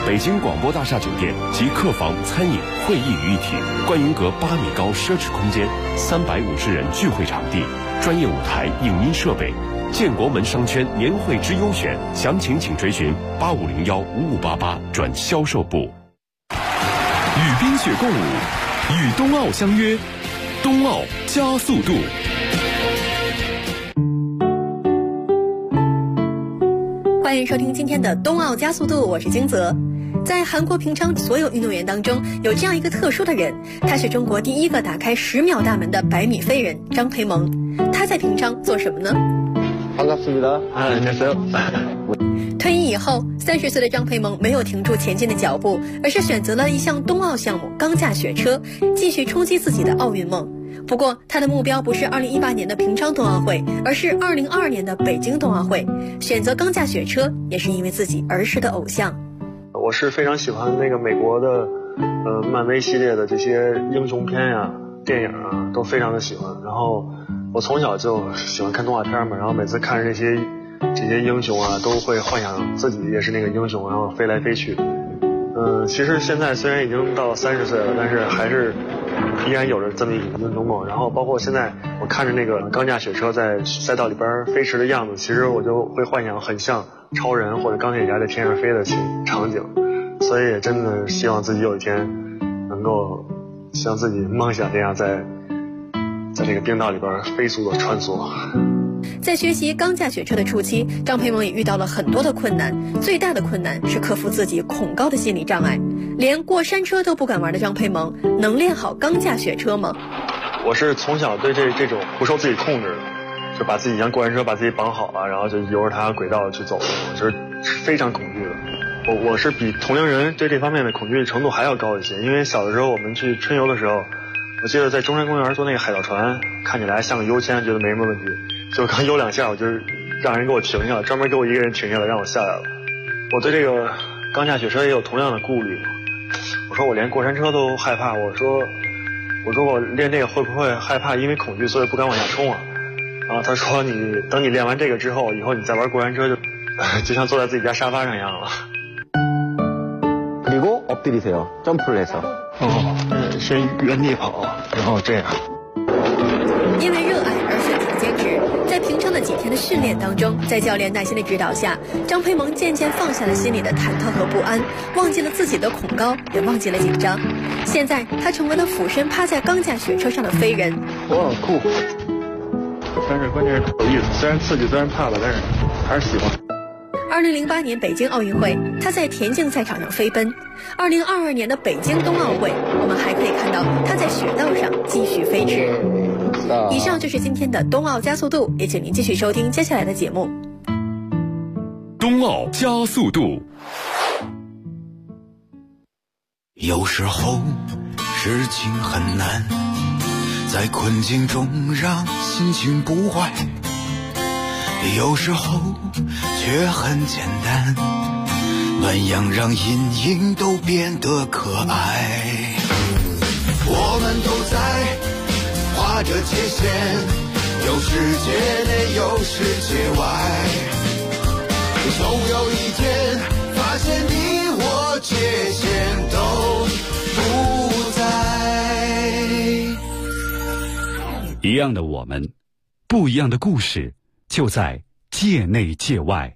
北京广播大厦酒店集客房、餐饮、会议于一体，观云阁8米高奢侈空间，350人聚会场地，专业舞台、影音设备。建国门商圈年会之优选，详情请垂询85015588转销售部。 与冰雪共舞，与冬奥相约，冬奥加速度。 欢迎收听今天的冬奥加速度，我是金泽。在韩国平昌所有运动员当中，有这样一个特殊的人，他是中国第一个打开10秒大门的100米飞人张培萌。他在平昌做什么呢？ 반갑습니다. 안녕하세요. 退役以后，30岁的张培萌没有停住前进的脚步，而是选择了一项冬奥项目钢架雪车，继续冲击自己的奥运梦。不过，他的目标不是2018年的平昌冬奥会，而是2022年的北京冬奥会。选择钢架雪车，也是因为自己儿时的偶像。 我是非常喜欢那个美国的，漫威系列的这些英雄片呀、电影啊，都非常的喜欢。然后我从小就喜欢看动画片嘛，然后每次看着这些英雄啊，都会幻想自己也是那个英雄，然后飞来飞去。其实现在虽然已经到了30岁了，但是还是依然有着这么一个英雄梦。然后包括现在我看着那个钢架雪车在赛道里边飞驰的样子，其实我就会幻想很像超人或者钢铁侠在天上飞的场景。所以也真的希望自己有一天能够像自己梦想那样在这个冰道里边飞速的穿梭。 在学习钢架雪车的初期，张培萌也遇到了很多的困难，最大的困难是克服自己恐高的心理障碍。连过山车都不敢玩的张培萌，能练好钢架雪车吗？ 我是从小对这种不受自己控制的，就把自己像过山车把自己绑好了，然后就由着它轨道去走，我是非常恐惧的。我是比同龄人对这方面的恐惧程度还要高一些，因为小的时候我们去春游的时候，我记得在中山公园坐那个海盗船，看起来像个优先，觉得没什么问题，就刚游2下我就让人给我停下了，专门给我一个人停下来让我下来了。我对这个钢架雪车也有同样的顾虑，我说我连过山车都害怕，我说我练这个会不会害怕因为恐惧所以不敢往下冲啊？然后他说等你练完这个之后，以后你再玩过山车就像坐在自己家沙发上一样了。 그리고 엎드리세요. 점프를 해서. 先原地跑，然后这样。 因为热爱而选择坚持，在平昌的几天的训练当中，在教练耐心的指导下，张培萌渐渐放下了心里的忐忑和不安，忘记了自己的恐高，也忘记了紧张。现在他成为了俯身趴在钢架雪车上的飞人。 哇，酷！但是关键是有意思，虽然刺激，虽然怕吧，但是还是喜欢。 2008年北京奥运会，他在田径赛场上飞奔。2022年的北京冬奥会，我们还可以看到他在雪道上继续飞驰。以上就是今天的冬奥加速度，也请您继续收听接下来的节目。 冬奥加速度。 有时候事情很难，在困境中让心情不坏，有时候却很简单，暖阳让阴影都变得可爱。我们都在划着界限，有世界内有世界外，总有一天发现你我界限都不在。 一样的我们，不一样的故事，就在界内界外。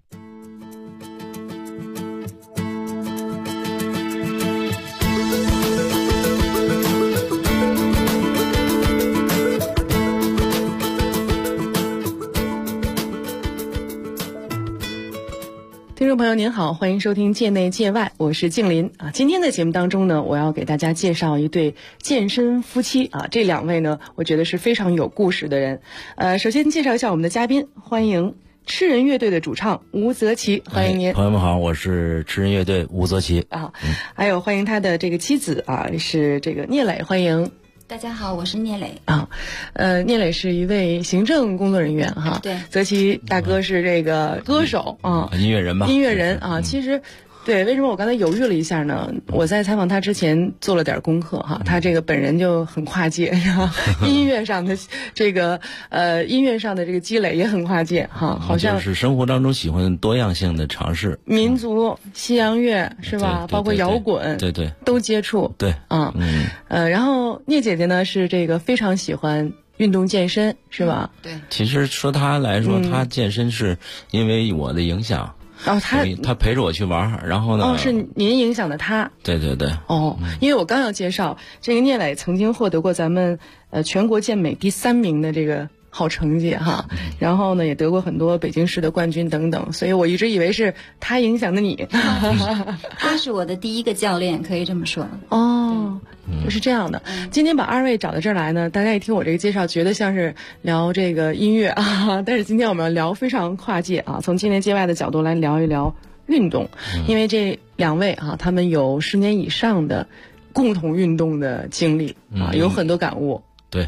听众朋友您好，欢迎收听界内界外，我是静林啊。今天的节目当中呢，我要给大家介绍一对健身夫妻啊。这2位呢，我觉得是非常有故事的人。首先介绍一下我们的嘉宾，欢迎吃人乐队的主唱吴泽奇，欢迎您。 朋友们好，我是吃人乐队吴泽奇啊。还有欢迎他的这个妻子啊，是这个聂磊，欢迎。 大家好，我是聂磊啊。聂磊是一位行政工作人员哈。 对。 泽奇大哥是这个歌手啊， 音乐人吧。 音乐人啊，其实对，为什么我刚才犹豫了一下呢？我在采访他之前做了点功课哈，他这个本人就很跨界，然后音乐上的这个积累也很跨界哈，好像就是生活当中喜欢多样性的尝试， 民族、西洋乐是吧？包括摇滚， 对， 都接触。 对， 然后聂姐姐呢是这个非常喜欢运动健身是吧？ 对， 其实说她来说，她健身是因为我的影响。 然后他陪着我去玩，然后呢？ 是您影响的他。对。 因为我刚要介绍这个聂磊曾经获得过咱们全国健美第3名的这个好成绩哈，然后呢也得过很多北京市的冠军等等，所以我一直以为是他影响的你。 他是我的第一个教练，可以这么说。 是这样的。今天把2位找到这儿来呢，大家一听我这个介绍，觉得像是聊这个音乐啊，但是今天我们要聊非常跨界啊，从界内界外的角度来聊一聊运动，因为这2位啊，他们有10年以上的共同运动的经历啊，有很多感悟。 对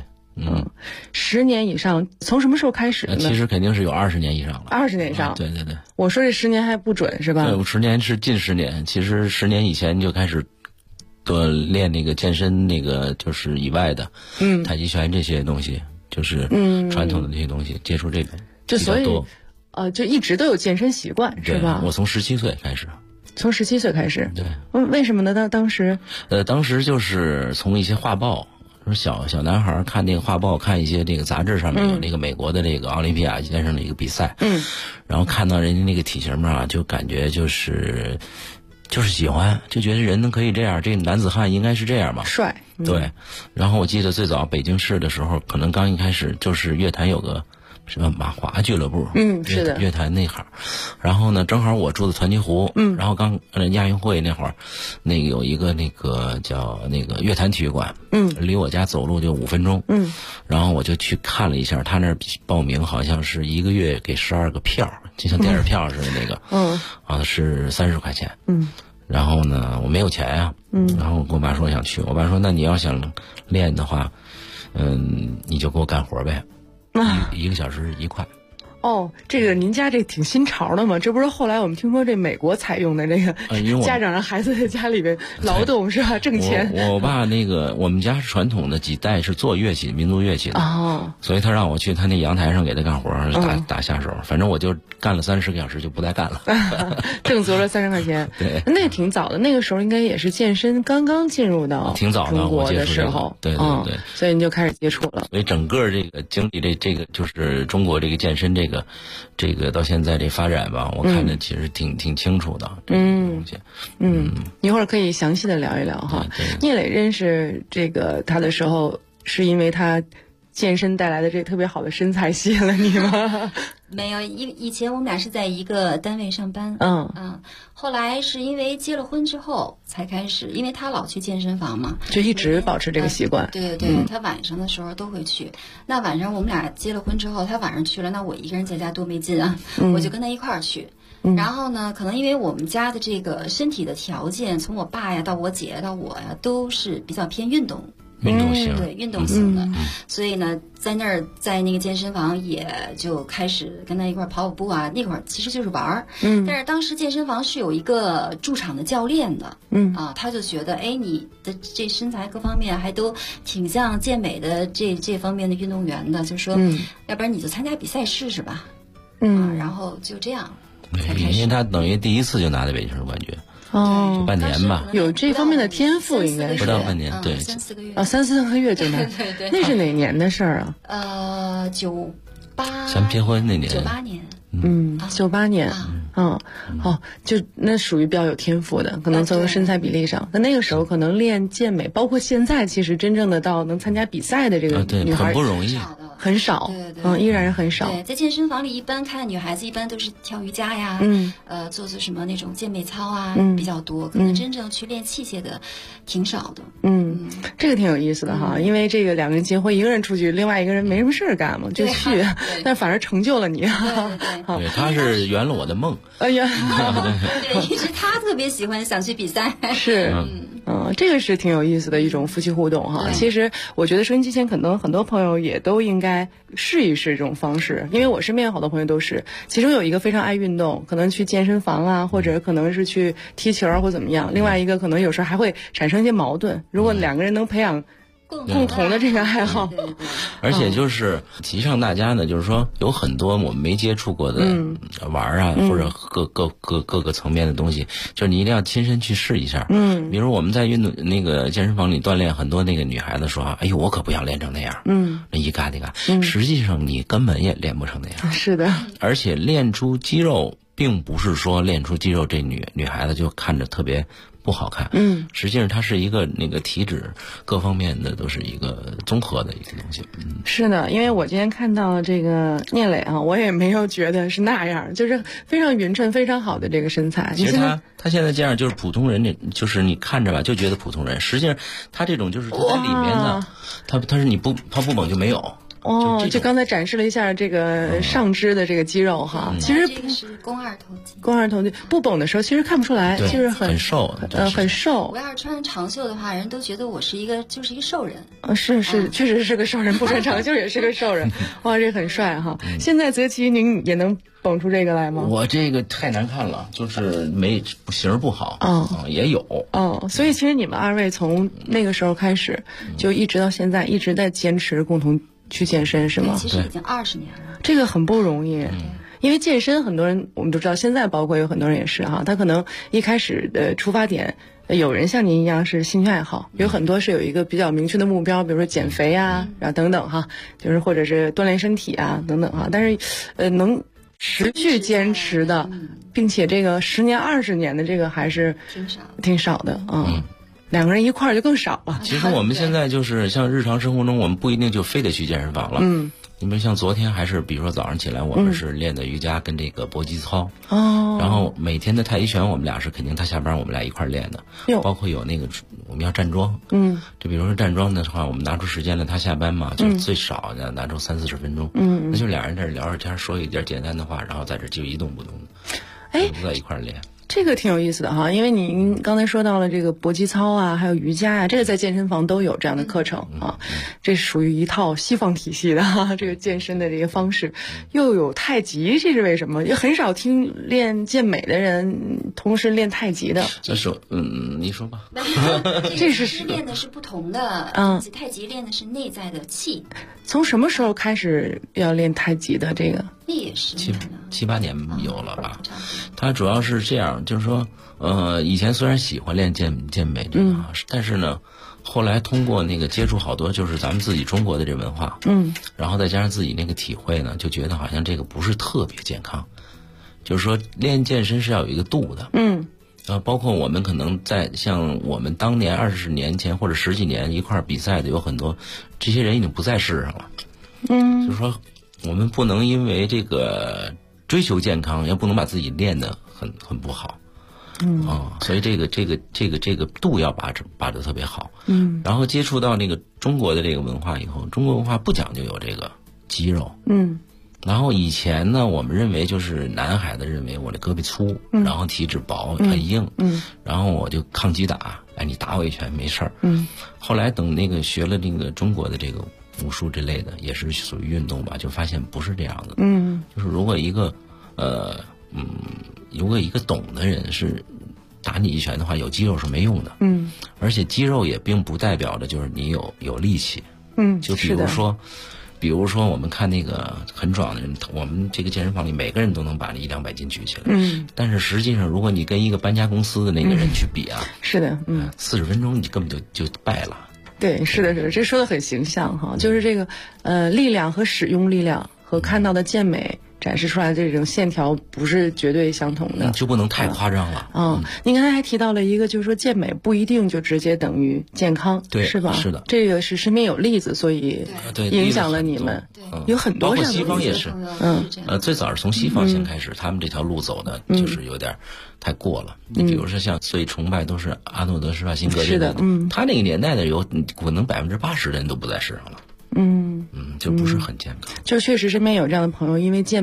，10年以上，从什么时候开始呢？ 其实肯定是有20年以上了。 20年以上， 对。 我说这10年还不准是吧？ 对，10年是近10年，其实10年以前就开始多练那个健身，那个就是以外的，太极拳这些东西，就是传统的这些东西，接触这个就所以就一直都有健身习惯是吧？ 我从17岁开始。 从17岁开始。 对。 为什么呢？当时当时就是从一些画报。小男孩看那个画报，看一些这个杂志上面有那个美国的这个奥林匹亚先生的一个比赛，然后看到人家那个体型嘛，就感觉就是喜欢，就觉得人可以这样，这个男子汉应该是这样嘛， 帅。 对。然后我记得最早北京市的时候，可能刚一开始就是乐坛有个什么马华俱乐部， 是的， 乐坛那行。然后呢，正好我住的团结湖，然后刚亚运会那会儿，那个有一个那个叫那个乐坛体育馆，离我家走路就5分钟，然后我就去看了一下，他那儿报名好像是1个月给12个票，就像电影票似的那个，是30块钱，然后呢，我没有钱呀，然后我跟我爸说想去，我爸说那你要想练的话，你就给我干活呗。1个小时1块。 这个您家这挺新潮的嘛？这不是后来我们听说这美国采用的这个家长让孩子在家里边劳动是吧？挣钱。 我爸那个我们家是传统的几代是做乐器，民族乐器的，所以他让我去他那阳台上给他干活，打下手，反正我就干了30个小时就不再干了， 挣足了30块钱。 对， 那个挺早的，那个时候应该也是健身刚刚进入到挺早的中国的时候， 对， 所以你就开始接触了。 所以整个这个经历这个就是中国这个健身这个到现在这发展吧，我看着其实挺清楚的。 一会儿可以详细的聊一聊哈。聂磊认识这个他的时候，是因为他健身带来的这特别好的身材吸引了你吗？ 没有，以前我们俩是在一个单位上班，后来是因为结了婚之后才开始，因为他老去健身房嘛， 就一直保持这个习惯。 对，他晚上的时候都会去。那晚上我们俩结了婚之后，他晚上去了，那我一个人在家多没劲啊，我就跟他一块儿去。然后呢，可能因为我们家的这个身体的条件，从我爸呀到我姐到我呀，都是比较偏运动型，对，运动型的，所以呢，在那个健身房也就开始跟他一块儿跑步啊。那会儿其实就是玩儿，但是当时健身房是有一个驻场的教练的，他就觉得，你的这身材各方面还都挺像健美的这方面的运动员的，就说，要不然你就参加比赛试试吧，然后就这样才开始。 因为他等于第一次就拿的北京市冠军。半年吧， 有这方面的天赋，应该是不到半年，对 ，3-4个月 3-4个月就拿， 对， 那是哪年的事儿啊？98， 咱们结婚那年 ，98年 ，98年，就那属于比较有天赋的，可能从身材比例上，那个时候可能练健美，包括现在，其实真正的到能参加比赛的这个女孩很不容易。 很少， 对， 依然是很少。 对，在健身房里一般看女孩子一般都是跳瑜伽呀，做什么那种健美操啊，比较多，可能真正去练器械的挺少的。 这个挺有意思的哈，因为这个2个人结婚，一个人出去，另外一个人没什么事儿干嘛，就去，但反而成就了你。 对，他是圆了我的梦。 对，一直他特别喜欢想去比赛。 是，这个是挺有意思的一种夫妻互动哈。其实我觉得收音机前可能很多朋友也都应该该试一试这种方式，因为我身边有好多朋友都是，其中有一个非常爱运动，可能去健身房啊，或者可能是去踢球或怎么样，另外一个可能有时候还会产生一些矛盾。如果两个人能培养共同的这个爱好， 而且就是提倡大家呢，就是说有很多我们没接触过的玩啊，或者各个层面的东西，就是你一定要亲身去试一下。比如我们在运动那个健身房里锻炼，很多那个女孩子说：“哎呦，我可不想练成那样。”那一嘎一嘎，实际上你根本也练不成那样。 是的， 而且练出肌肉，并不是说练出肌肉这女孩子就看着特别不好看，实际上它是一个那个体脂各方面的都是一个综合的一个东西。 是的，因为我今天看到这个聂磊啊，我也没有觉得是那样，就是非常匀称、非常好的这个身材。 其实他现在这样就是普通人，就是你看着吧就觉得普通人，实际上他这种就是他在里面呢，他是他不绷就没有。 就刚才展示了一下这个上肢的这个肌肉哈，其实这个是肱二头肌。 肱二头肌不绷的时候，其实看不出来，就是很瘦， 很瘦。 我要是穿长袖的话，人都觉得我是一个瘦人。 是，确实是个瘦人，不穿长袖也是个瘦人。哇，这很帅哈！现在泽奇，您也能绷出这个来吗？ 我这个太难看了，就是型不好。也有。 所以其实你们二位从那个时候开始，就一直到现在一直在坚持共同去健身是吗？ 其实已经20年了， 这个很不容易。因为健身很多人我们都知道，现在包括有很多人也是哈，他可能一开始的出发点，有人像您一样是兴趣爱好，有很多是有一个比较明确的目标，比如说减肥啊，然后等等哈，就是或者是锻炼身体啊等等哈。但是能持续坚持的，并且这个10年20年的这个还是挺少的啊。两个人一块儿就更少了。 其实我们现在就是像日常生活中，我们不一定就非得去健身房了。你们像昨天还是，比如说早上起来，我们是练的瑜伽跟这个搏击操。然后每天的太极拳，我们俩是肯定他下班我们俩一块儿练的。包括有那个我们要站桩。就比如说站桩的话，我们拿出时间来，他下班嘛，就最少拿出30-40分钟。那就俩人在这聊着天，说一点简单的话，然后在这就一动不动的，不在一块儿练。 这个挺有意思的哈，因为您刚才说到了这个搏击操啊，还有瑜伽啊，这个在健身房都有这样的课程啊，这是属于一套西方体系的哈，这个健身的这个方式，又有太极，这是为什么？也很少听练健美的人同时练太极的。 这是你说吧。 这是练的是不同的，太极练的是内在的气。 从什么时候开始要练太极的这个？ 那也是 7、8年有了吧？它主要是这样，就是说，以前虽然喜欢练健美这个，但是呢，后来通过那个接触好多就是咱们自己中国的这文化，然后再加上自己那个体会呢，就觉得好像这个不是特别健康。就是说，练健身是要有一个度的。包括我们可能在像我们当年20年前或者10几年一块儿比赛的有很多，这些人已经不在世上了。就是说，我们不能因为这个追求健康，也不能把自己练得很不好。所以这个度要把得特别好。然后接触到那个中国的这个文化以后，中国文化不讲究有这个肌肉。然后以前呢，我们认为就是男孩子认为我的胳膊粗，然后体脂薄很硬，然后我就抗击打，你打我一拳没事儿。后来等那个学了那个中国的这个武术之类的，也是属于运动吧，就发现不是这样的。就是如果一个懂的人是打你一拳的话，有肌肉是没用的。而且肌肉也并不代表着就是你有力气。就比如说我们看那个很壮的人，我们这个健身房里每个人都能把那100-200斤举起来。但是实际上，如果你跟一个搬家公司的那个人去比啊， 是的 ，40分钟你根本就败了。 对，是的，这说的很形象哈，就是这个力量和使用力量和看到的健美展示出来的这种线条不是绝对相同的， 就不能太夸张了。 您刚才还提到了一个，就是说健美不一定就直接等于健康， 对， 是吧？ 是的， 这个是身边有例子，所以影响了你们。有很多包括这样的例子。 西方也是，最早是从西方先开始，他们这条路走的就是有点太过了。你比如说像最崇拜都是阿诺德施瓦辛格这个，他那个年代的有可能80%的人都不在世上了。就不是很健康。 就确实身边有这样的朋友，因为健美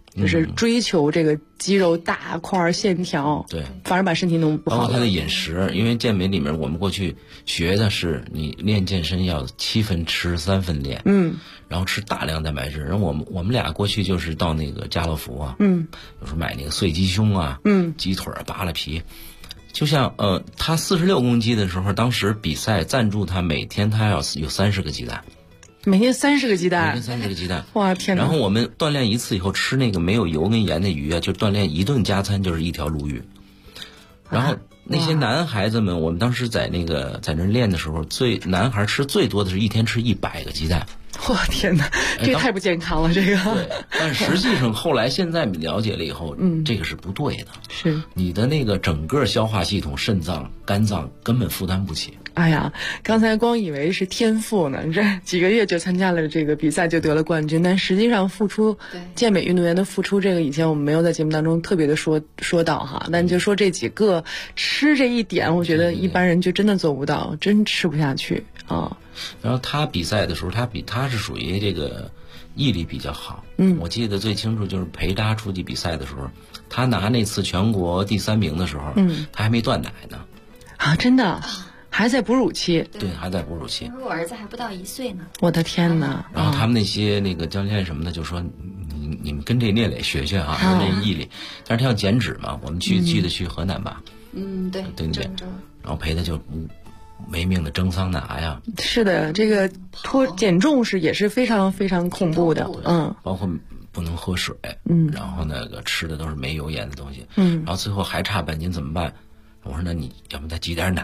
就是追求这个肌肉大块线条， 对， 反而把身体弄不好。 包括他的饮食，因为健美里面我们过去学的是你练健身要7分吃3分练，然后吃大量蛋白质。然后我们俩过去就是到那个家乐福啊，有时候买那个碎鸡胸啊，鸡腿扒了皮。就像他46公斤的时候，当时比赛赞助他每天他要有30个鸡蛋。 每天30个鸡蛋， 每天30个鸡蛋， 哇天哪！ 然后我们锻炼一次以后吃那个没有油跟盐的鱼啊，就锻炼一顿加餐就是1条鲈鱼。然后那些男孩子们，我们当时在那练的时候，男孩吃最多的是一天吃100个鸡蛋。 我天哪，这个太不健康了，这个。 对，但实际上后来现在了解了以后，这个是不对的。 是你的那个整个消化系统、肾脏、肝脏根本负担不起。 哎呀，刚才光以为是天赋呢，你这几个月就参加了这个比赛就得了冠军，但实际上付出健美运动员的付出，这个以前我们没有在节目当中特别的说到哈，但就说这几个吃这一点，我觉得一般人就真的做不到，真吃不下去啊。 然后他比赛的时候，他是属于这个毅力比较好。我记得最清楚就是陪他出去比赛的时候，他拿那次全国第3名的时候，他还没断奶呢。啊， 真的。还在哺乳期， 对，还在哺乳期。 我儿子还不到1岁呢。 我的天哪！ 然后他们那些那个教练什么的就说，你们跟这聂磊学学啊，这毅力。但是他要减脂嘛，我们去河南吧。 对， 对。然后陪他就没命的蒸桑拿呀。 是的，这个减重也是非常非常恐怖的， 包括不能喝水，然后那个吃的都是没油盐的东西，然后最后还差半斤怎么办？我说那你要不再挤点奶。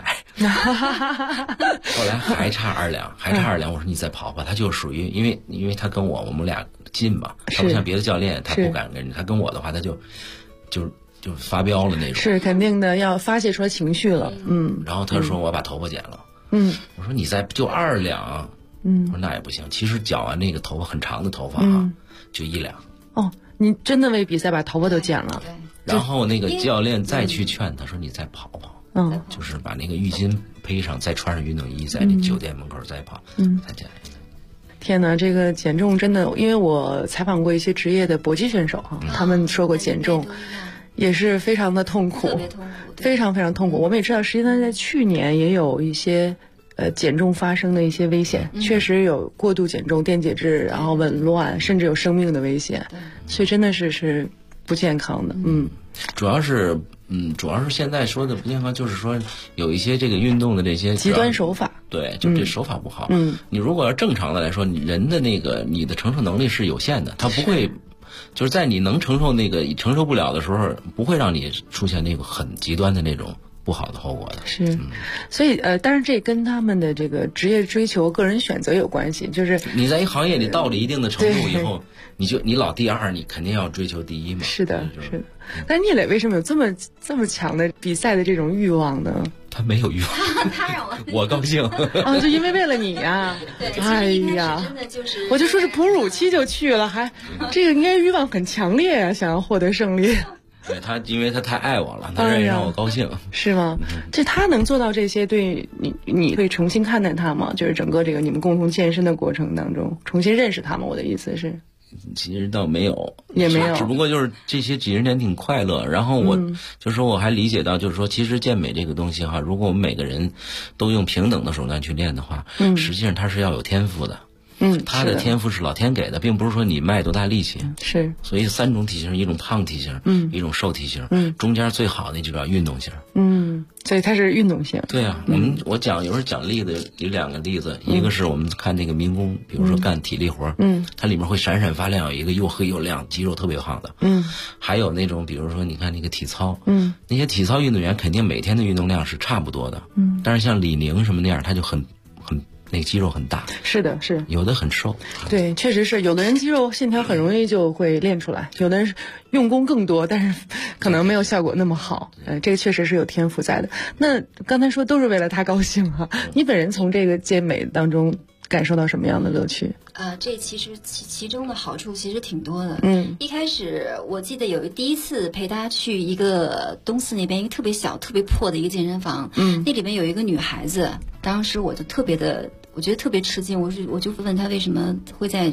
后来还差2两，我说你再跑吧。他就属于因为他跟我们俩近嘛，他不像别的教练，他不敢跟他跟我的话，他就发飙了那种。是肯定的，要发泄出来情绪了。 然后他说我把头发剪了。我说你就2两。我说那也不行。其实剪完那个头发很长的头发啊，就1两。 哦，你真的为比赛把头发都剪了？ 然后那个教练再去劝他说你再跑跑，就是把那个浴巾披上，再穿上运动衣，在那酒店门口再跑，再减。 天哪，这个减重真的，因为我采访过一些职业的搏击选手哈，他们说过减重也是非常的痛苦，非常非常痛苦。我们也知道，实际上在去年也有一些减重发生的一些危险，确实有过度减重、电解质然后紊乱，甚至有生命的危险，所以真的是不健康的。 主要是现在说的不健康，就是说有一些这个运动的这些极端手法， 对，就这手法不好。你如果要正常的来说，人的那个你的承受能力是有限的，它不会就是在你能承受不了的时候，不会让你出现那个很极端的那种不好的后果的。 是，所以当然这跟他们的这个职业追求、个人选择有关系。就是你在一行业里到了一定的程度以后，你老第2，你肯定要追求第1嘛。 是的，是的。但聂磊为什么有这么强的比赛的这种欲望呢？ 他没有欲望， 他让我高兴。 就因为为了你呀！哎呀， 真的就是， 我就说是哺乳期就去了，还这个应该欲望很强烈啊，想要获得胜利。 对他，因为他太爱我了，他愿意让我高兴， 是吗？这他能做到这些，对你会重新看待他吗？就是整个这个你们共同健身的过程当中，重新认识他吗？我的意思是。 其实倒没有， 也没有， 只不过就是这些几十年挺快乐。然后我就说我还理解到，就是说其实健美这个东西哈，如果我们每个人都用平等的手段去练的话，实际上它是要有天赋的。他的天赋是老天给的，并不是说你卖多大力气。 是， 所以3种体型，一种胖体型，一种瘦体型，中间最好的就叫运动型。 所以它是运动型。 对啊，我有时候讲例子有2个例子，一个是我们看那个民工，比如说干体力活，它里面会闪闪发亮，有一个又黑又亮，肌肉特别胖的。还有那种比如说你看那个体操，那些体操运动员肯定每天的运动量是差不多的。但是像李宁什么那样，他就很那个肌肉很大。是的，是有的很瘦。对，确实是有的人肌肉线条很容易就会练出来，有的人用功更多，但是可能没有效果那么好。这个确实是有天赋在的。那刚才说都是为了他高兴哈，你本人从这个健美当中感受到什么样的乐趣？ 这其实其中的好处其实挺多的。一开始我记得有第一次陪他去一个东四那边一个特别小特别破的一个健身房，那里面有一个女孩子，当时我就我觉得特别吃惊，我就问她为什么会在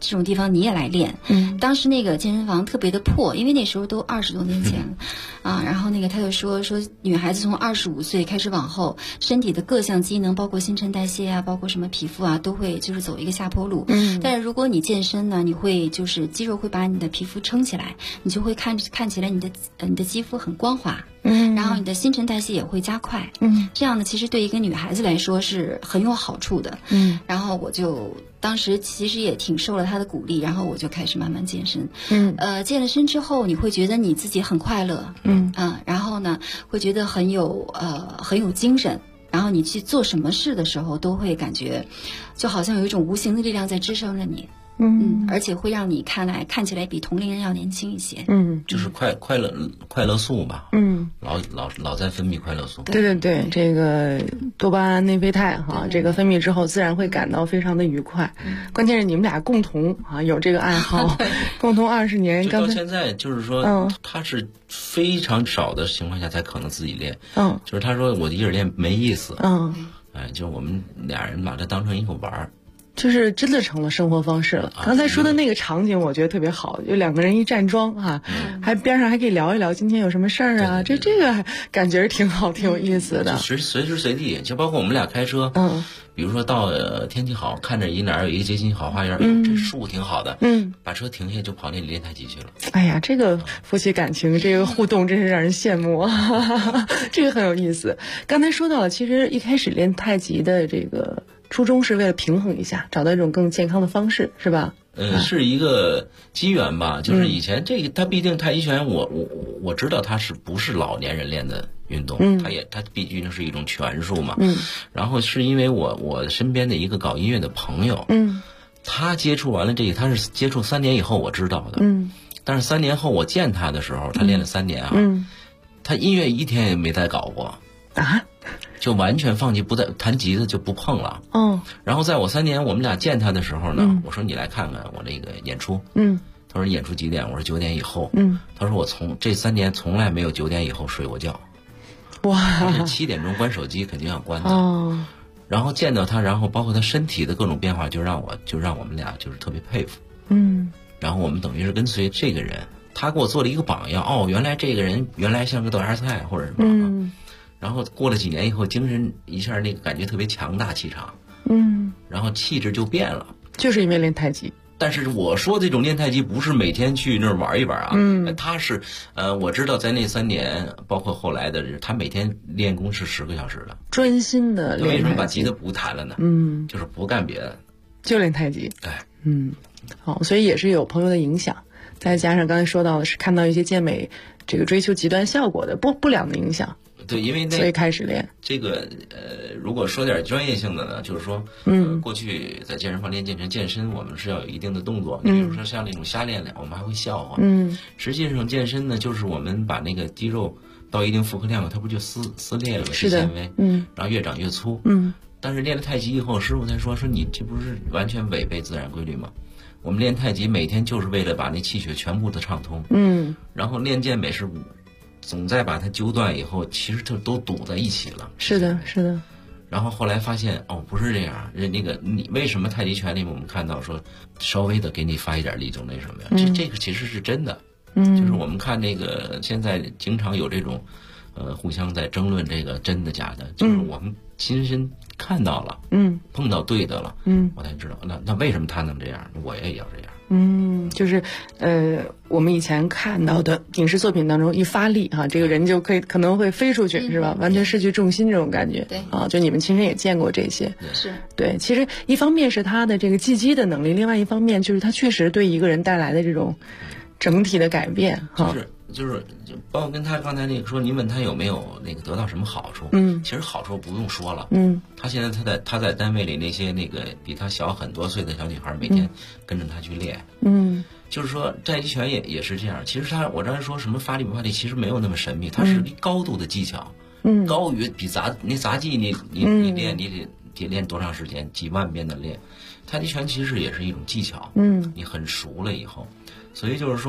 这种地方你也来练。当时那个健身房特别的破，因为那时候都20多年前了啊。然后那个他就说女孩子从25岁开始往后，身体的各项机能，包括新陈代谢啊，包括什么皮肤啊，都会就是走一个下坡路。但是如果你健身呢，你会就是肌肉会把你的皮肤撑起来，你就会看起来你的肌肤很光滑。然后你的新陈代谢也会加快。这样呢，其实对一个女孩子来说是很有好处的。然后我就当时其实也挺受了她的鼓励，然后我就开始慢慢健身。健了身之后，你会觉得你自己很快乐。然后呢，会觉得很有精神。然后你去做什么事的时候，都会感觉就好像有一种无形的力量在支撑着你。而且会让你看起来比同龄人要年轻一些。 就是快乐素吧。老在分泌快乐素。 对，这个多巴胺、内啡肽哈，这个分泌之后，自然会感到非常的愉快。关键是你们俩共同有这个爱好，共同20年。 到现在就是说，他是非常少的情况下才可能自己练。就是他说我一个人练没意思。就我们俩人把它当成一个玩儿。 就是真的成了生活方式了。刚才说的那个场景，我觉得特别好，就2个人一站桩还边上还可以聊一聊今天有什么事儿啊，这个感觉挺好，挺有意思的。 随时随地，就包括我们俩开车，比如说到天气好，看着哪儿有一个街心好花园，这树挺好的，把车停下就跑那里练太极去了。 哎呀，这个夫妻感情，这个互动真是让人羡慕，这个很有意思。刚才说到了，其实一开始练太极的这个初衷是为了平衡一下，找到一种更健康的方式，是吧？ 是一个机缘吧。就是以前它毕竟太极拳，我知道它不是老年人练的运动，它毕竟是一种拳术嘛。然后是因为我身边的一个搞音乐的朋友，他接触完了这个，他是接触3年以后我知道的。但是3年后我见他的时候，他练了3年他音乐一天也没再搞过啊。 就完全放弃，不再弹吉他，就不碰了。然后在我3年我们俩见他的时候呢，我说你来看看我这个演出。他说演出几点？我说9点以后。他说我这3年从来没有9点以后睡过觉。 哇！ 他是7点钟关手机肯定要关的。然后见到他，然后包括他身体的各种变化，就让我们俩就是特别佩服。然后我们等于是跟随这个人，他给我做了一个榜样。原来这个人原来像个豆芽菜或者什么。然后过了几年以后，精神一下那个感觉特别强大，气场，然后气质就变了， 就是因为练太极。 但是我说这种练太极不是每天去那儿玩一玩啊，他是我知道在那3年，包括后来的他每天练功是10个小时的， 专心的练太极。 为什么把吉他不弹了呢？就是不干别的， 就练太极。 哎， 好，所以也是有朋友的影响，再加上刚才说到的是看到一些健美这个追求极端效果的不良的影响。 对，因为所以开始练这个如果说点专业性的呢，就是说过去在健身房练健身，我们是要有一定的动作。你比如说像那种瞎练我们还会笑话。实际上健身呢，就是我们把那个肌肉到一定负荷量，它不就撕裂了肌纤维，然后越长越粗。但是练了太极以后，师傅才说你这不是完全违背自然规律吗？我们练太极每天就是为了把那气血全部的畅通。然后练健美是总在把它揪断以后，其实都堵在一起了。 是的。 然后后来发现不是这样，那个你为什么太极拳里面我们看到说稍微的给你发一点力就那什么呀？这个其实是真的。就是我们看那个现在经常有这种互相在争论这个真的假的，就是我们亲身看到了，碰到对的了，我才知道那为什么他能这样，我也要这样。 就是我们以前看到的影视作品当中，一发力这个人就可能会飞出去，是吧？完全失去重心这种感觉。 对就你们亲身也见过这些。 是对，其实一方面是他的这个技击的能力，另外一方面就是他确实对一个人带来的这种整体的改变。 就是包括跟他刚才那个说，您问他有没有那个得到什么好处？其实好处不用说了。他现在他在单位里那些那个比他小很多岁的小女孩，每天跟着他去练。就是说太极拳也是这样。其实我刚才说什么发力不发力，其实没有那么神秘，它是高度的技巧，高于比杂技你练你得练多长时间，几万遍的练。太极拳其实也是一种技巧，你很熟了以后，所以就是说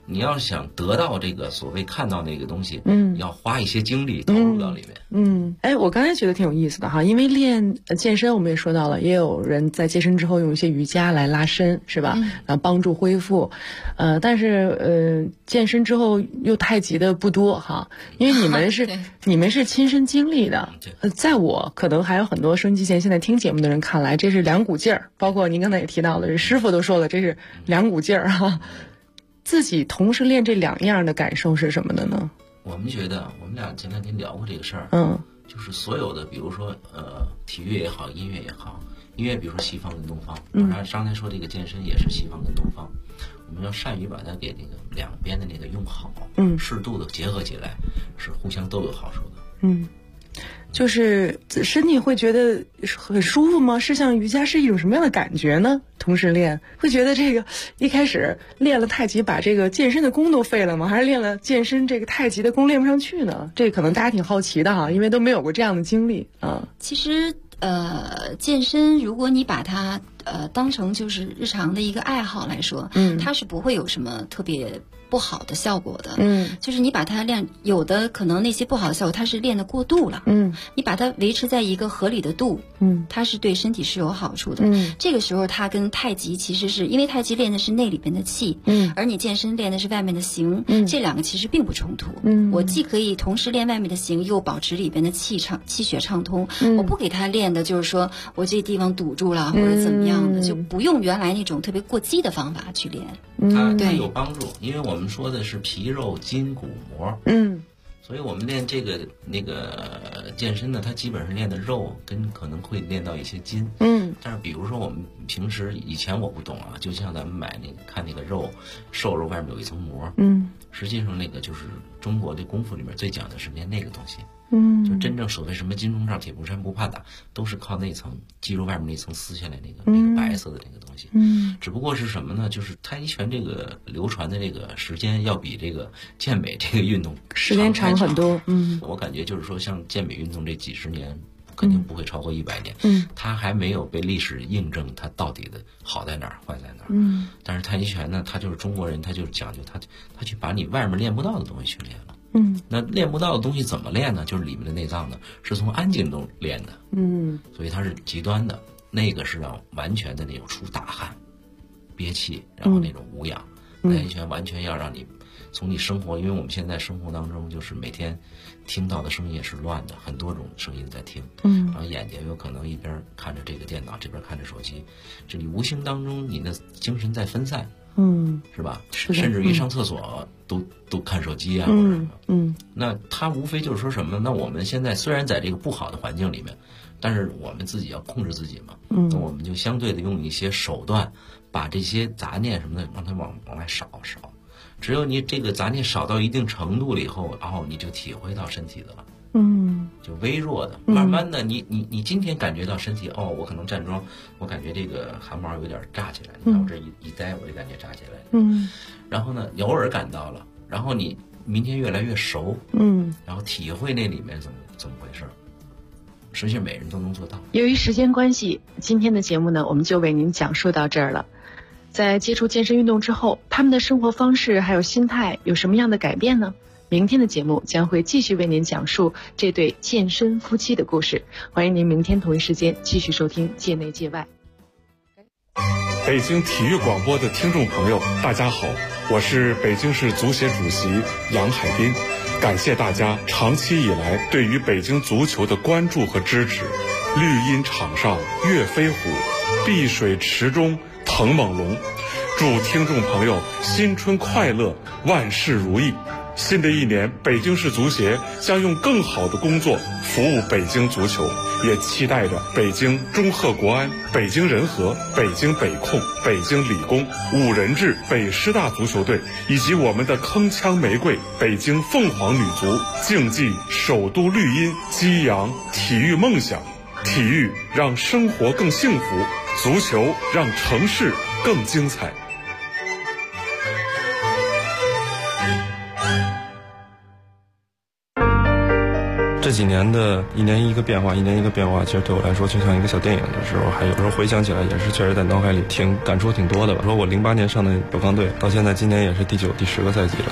你要想得到这个所谓看到那个东西，要花一些精力投入到里面。 哎，我刚才觉得挺有意思的哈，因为练健身我们也说到了，也有人在健身之后用一些瑜伽来拉伸，是吧？然后帮助恢复。但是健身之后又太极的不多哈，因为你们是亲身经历的。在我可能还有很多收音机前现在听节目的人看来，这是两股劲儿，包括您刚才也提到了，师傅都说了，这是两股劲儿哈。自己同时练这两样的感受是什么的呢？ 我们觉得，我们俩前两天聊过这个事儿，就是所有的，比如说体育也好，音乐也好，音乐比如说西方跟东方，刚才说这个健身也是西方跟东方，我们要善于把它给那个两边的那个用好，适度的结合起来，是互相都有好处的。 就是身体会觉得很舒服吗？是像瑜伽是一种什么样的感觉呢？同时练会觉得这个一开始练了太极把这个健身的功都废了吗？还是练了健身这个太极的功练不上去呢？这可能大家挺好奇的哈，因为都没有过这样的经历啊。 其实健身如果你把它当成就是日常的一个爱好来说，它是不会有什么特别不好的效果的。就是你把它练，有的可能那些不好的效果它是练得过度了。你把它维持在一个合理的度，它是对身体是有好处的。这个时候它跟太极其实是因为太极练的是内里边的气，而你健身练的是外面的形，这两个其实并不冲突。我既可以同时练外面的形，又保持里边的气血畅通。我不给他练的就是说我这地方堵住了或者怎么样的，就不用原来那种特别过激的方法去练。 它有帮助，因为我们说的是皮肉筋骨膜，所以我们练这个那个健身呢，它基本上练的肉跟可能会练到一些筋，但是比如说我们平时以前我不懂啊，就像咱们买那个看那个肉，瘦肉外面有一层膜，实际上那个就是中国的功夫里面最讲的是练那个东西。就真正所谓什么金钟罩铁布衫不怕打，都是靠那层肌肉外面那层撕下来那个白色的那个东西。只不过是什么呢？就是太极拳这个流传的这个时间要比这个健美这个运动时间长很多。 我感觉就是说，像健美运动这几十年，肯定不会超过100年。它还没有被历史印证它到底的好在哪儿，坏在哪儿。但是太极拳呢，它就是中国人，他就是讲究他去把你外面练不到的东西去练了。那练不到的东西怎么练呢？就是里面的内脏呢，是从安静中练的。所以它是极端的，那个是让完全的那种出大汗、憋气，然后那种无氧。太极拳完全要让你从你生活，因为我们现在生活当中就是每天听到的声音也是乱的，很多种声音在听。然后眼睛有可能一边看着这个电脑，这边看着手机，这你无形当中你的精神在分散。是吧？是的。甚至于上厕所都看手机啊，或者什么。那它无非就是说什么呢？那我们现在虽然在这个不好的环境里面，但是我们自己要控制自己嘛。那我们就相对的用一些手段，把这些杂念什么的让它往外少。只有你这个杂念少到一定程度了以后，然后你就体会到身体的了。就微弱的，慢慢的，你今天感觉到身体，我可能站桩，我感觉这个汗毛有点炸起来，你看我这一待，我就感觉炸起来。然后呢，偶尔感到了，然后你明天越来越熟，然后体会那里面怎么回事，实际上每人都能做到。 由于时间关系，今天的节目呢，我们就为您讲述到这儿了。在接触健身运动之后，他们的生活方式还有心态有什么样的改变呢？明天的节目将会继续为您讲述这对健身夫妻的故事，欢迎您明天同一时间继续收听《界内界外》。 北京体育广播的听众朋友，大家好，我是北京市足协主席杨海滨，感谢大家长期以来对于北京足球的关注和支持。绿茵场上跃飞虎，碧水池中腾猛龙。祝听众朋友新春快乐，万事如意。新的一年，北京市足协将用更好的工作服务北京足球，也期待着北京中赫国安、北京人和、北京北控、北京理工、五人制北师大足球队以及我们的铿锵玫瑰北京凤凰女足，竞技首都绿茵，激扬体育梦想。体育让生活更幸福，足球让城市更精彩。 这几年的一年一个变化，其实对我来说就像一个小电影的时候，还有时候回想起来也是确实在脑海里感触挺多的吧。说我08年上的北方队，到现在今年也是第9、第10个赛季了。